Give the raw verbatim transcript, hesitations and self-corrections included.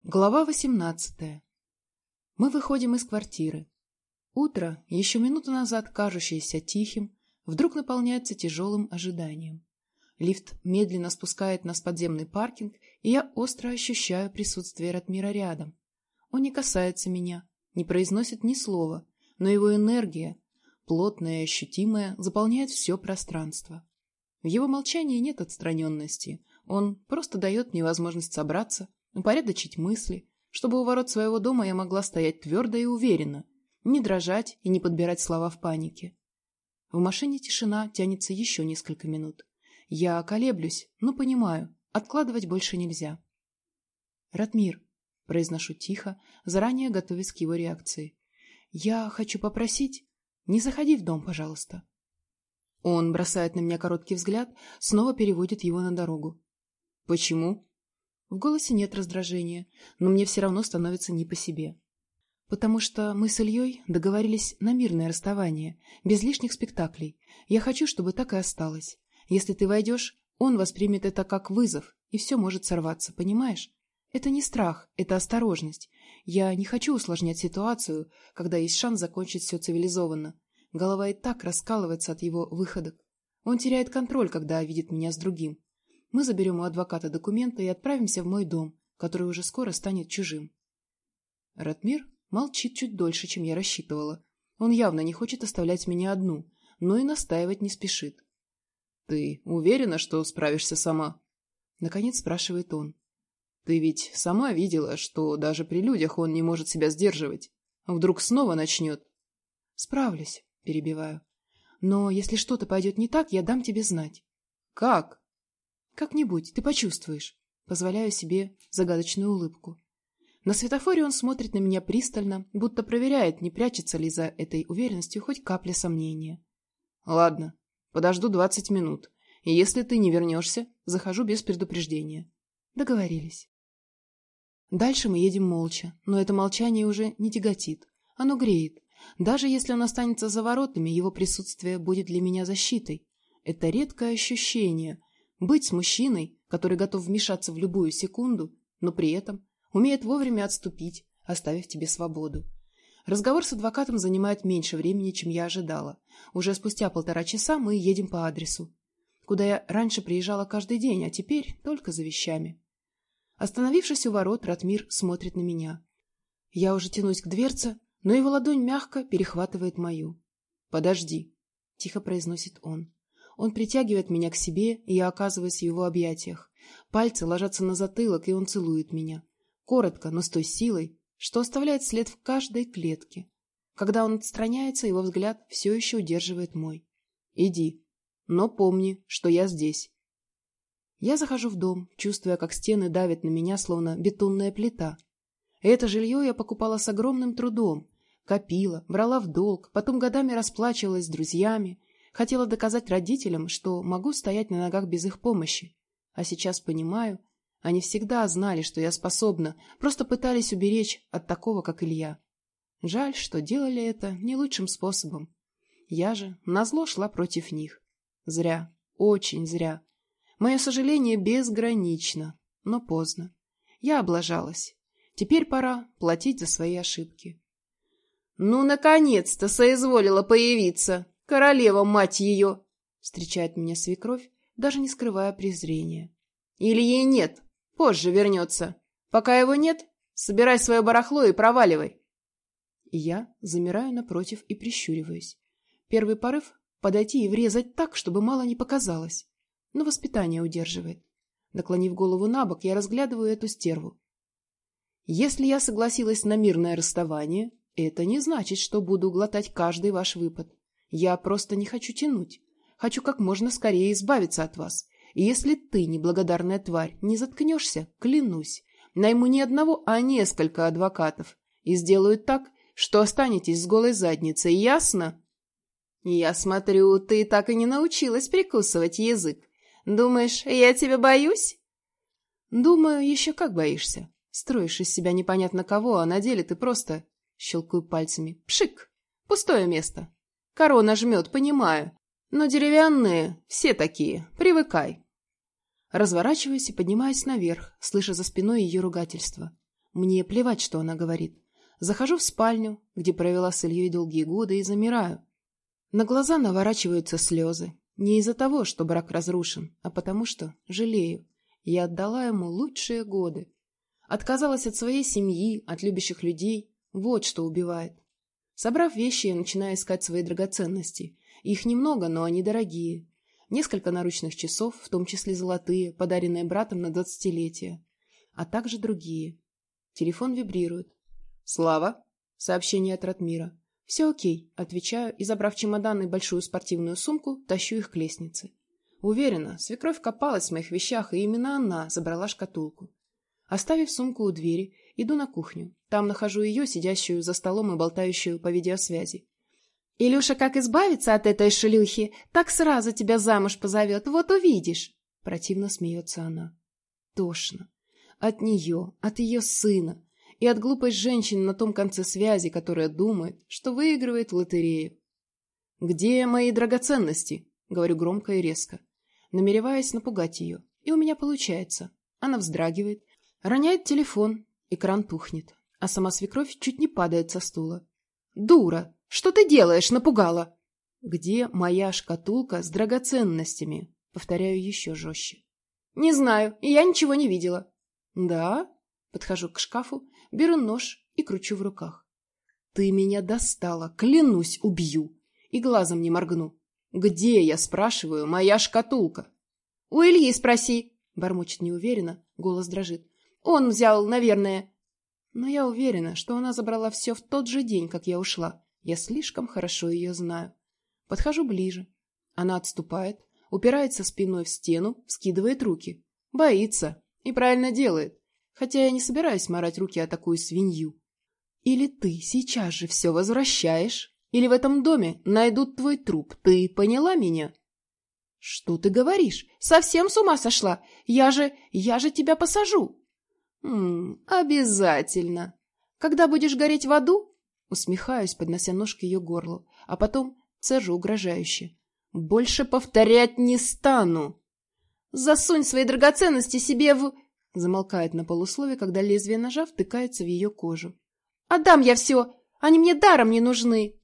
Глава восемнадцатая. Мы выходим из квартиры. Утро, еще минуту назад кажущееся тихим, вдруг наполняется тяжелым ожиданием. Лифт медленно спускает нас в подземный паркинг, и я остро ощущаю присутствие Ратмира рядом. Он не касается меня, не произносит ни слова, но его энергия, плотная и ощутимая, заполняет все пространство. В его молчании нет отстраненности, он просто дает мне возможность собраться, упорядочить мысли, чтобы у ворот своего дома я могла стоять твердо и уверенно, не дрожать и не подбирать слова в панике. В машине тишина тянется еще несколько минут. Я колеблюсь, но понимаю, откладывать больше нельзя. «Ратмир», — произношу тихо, заранее готовясь к его реакции, — «я хочу попросить, не заходи в дом, пожалуйста». Он бросает на меня короткий взгляд, снова переводит его на дорогу. «Почему?» В голосе нет раздражения, но мне все равно становится не по себе. Потому что мы с Ильей договорились на мирное расставание, без лишних спектаклей. Я хочу, чтобы так и осталось. Если ты войдешь, он воспримет это как вызов, и все может сорваться, понимаешь? Это не страх, это осторожность. Я не хочу усложнять ситуацию, когда есть шанс закончить все цивилизованно. Голова и так раскалывается от его выходок. Он теряет контроль, когда видит меня с другим. Мы заберем у адвоката документы и отправимся в мой дом, который уже скоро станет чужим. Ратмир молчит чуть дольше, чем я рассчитывала. Он явно не хочет оставлять меня одну, но и настаивать не спешит. — Ты уверена, что справишься сама? — наконец спрашивает он. — Ты ведь сама видела, что даже при людях он не может себя сдерживать. Вдруг снова начнет. — Справлюсь, — перебиваю. — Но если что-то пойдет не так, я дам тебе знать. — Как? «Как-нибудь, ты почувствуешь», — позволяю себе загадочную улыбку. На светофоре он смотрит на меня пристально, будто проверяет, не прячется ли за этой уверенностью хоть капля сомнения. «Ладно, подожду двадцать минут, и если ты не вернешься, захожу без предупреждения». Договорились. Дальше мы едем молча, но это молчание уже не тяготит, оно греет. Даже если он останется за воротами, его присутствие будет для меня защитой. Это редкое ощущение — быть с мужчиной, который готов вмешаться в любую секунду, но при этом умеет вовремя отступить, оставив тебе свободу. Разговор с адвокатом занимает меньше времени, чем я ожидала. Уже спустя полтора часа мы едем по адресу, куда я раньше приезжала каждый день, а теперь только за вещами. Остановившись у ворот, Ратмир смотрит на меня. Я уже тянусь к дверце, но его ладонь мягко перехватывает мою. «Подожди», — тихо произносит он. Он притягивает меня к себе, и я оказываюсь в его объятиях. Пальцы ложатся на затылок, и он целует меня. Коротко, но с той силой, что оставляет след в каждой клетке. Когда он отстраняется, его взгляд все еще удерживает мой. «Иди, но помни, что я здесь». Я захожу в дом, чувствуя, как стены давят на меня, словно бетонная плита. Это жилье я покупала с огромным трудом. Копила, брала в долг, потом годами расплачивалась с друзьями. Хотела доказать родителям, что могу стоять на ногах без их помощи. А сейчас понимаю, они всегда знали, что я способна, просто пытались уберечь от такого, как Илья. Жаль, что делали это не лучшим способом. Я же назло шла против них. Зря, очень зря. Мое сожаление безгранично, но поздно. Я облажалась. Теперь пора платить за свои ошибки. — Ну, наконец-то соизволила появиться! Королева, мать ее! Встречает меня свекровь, даже не скрывая презрения. Или ей нет, позже вернется. Пока его нет, собирай свое барахло и проваливай. И я замираю напротив и прищуриваюсь. Первый порыв — подойти и врезать так, чтобы мало не показалось. Но воспитание удерживает. Наклонив голову на бок, я разглядываю эту стерву. Если я согласилась на мирное расставание, это не значит, что буду глотать каждый ваш выпад. Я просто не хочу тянуть. Хочу как можно скорее избавиться от вас. И если ты, неблагодарная тварь, не заткнешься, клянусь, найму не одного, а несколько адвокатов. И сделаю так, что останетесь с голой задницей, ясно? Я смотрю, ты так и не научилась прикусывать язык. Думаешь, я тебя боюсь? Думаю, еще как боишься. Строишь из себя непонятно кого, а на деле ты просто... Щелкаю пальцами. Пшик! Пустое место. Корона жмет, понимаю. Но деревянные все такие. Привыкай. Разворачиваюсь и поднимаюсь наверх, слыша за спиной ее ругательство. Мне плевать, что она говорит. Захожу в спальню, где провела с Ильей долгие годы, и замираю. На глаза наворачиваются слезы. Не из-за того, что брак разрушен, а потому что жалею. Я отдала ему лучшие годы. Отказалась от своей семьи, от любящих людей. Вот что убивает. Собрав вещи, я начинаю искать свои драгоценности. Их немного, но они дорогие. Несколько наручных часов, в том числе золотые, подаренные братом на двадцатилетие. А также другие. Телефон вибрирует. «Слава!» — сообщение от Ратмира. «Все окей», — отвечаю и, забрав чемодан и большую спортивную сумку, тащу их к лестнице. Уверена, свекровь копалась в моих вещах, и именно она забрала шкатулку. Оставив сумку у двери, иду на кухню. Там нахожу ее, сидящую за столом и болтающую по видеосвязи. «Илюша, как избавиться от этой шлюхи? Так сразу тебя замуж позовет, вот увидишь!» Противно смеется она. Тошно. От нее, от ее сына. И от глупой женщины на том конце связи, которая думает, что выигрывает в лотерею. «Где мои драгоценности?» — говорю громко и резко, намереваясь напугать ее. И у меня получается. Она вздрагивает, роняет телефон, экран тухнет, а сама свекровь чуть не падает со стула. «Дура! Что ты делаешь? Напугала!» «Где моя шкатулка с драгоценностями?» — повторяю еще жестче. «Не знаю, и я ничего не видела». «Да?» Подхожу к шкафу, беру нож и кручу в руках. «Ты меня достала, клянусь, убью!» И глазом не моргну. «Где, я спрашиваю, моя шкатулка?» «У Ильи спроси!» Бормочет неуверенно, голос дрожит. «Он взял, наверное...» Но я уверена, что она забрала все в тот же день, как я ушла. Я слишком хорошо ее знаю. Подхожу ближе. Она отступает, упирается спиной в стену, скидывает руки. Боится. И правильно делает. Хотя я не собираюсь марать руки о такую свинью. Или ты сейчас же все возвращаешь, или в этом доме найдут твой труп. Ты поняла меня? Что ты говоришь? Совсем с ума сошла? Я же... я же тебя посажу. М-м, обязательно. Когда будешь гореть в аду? Усмехаюсь, поднося нож к ее горлу, а потом цежу угрожающе. Больше повторять не стану. Засунь свои драгоценности себе в... Замолкает на полуслове, когда лезвие ножа втыкается в ее кожу. «Отдам я все! Они мне даром не нужны!»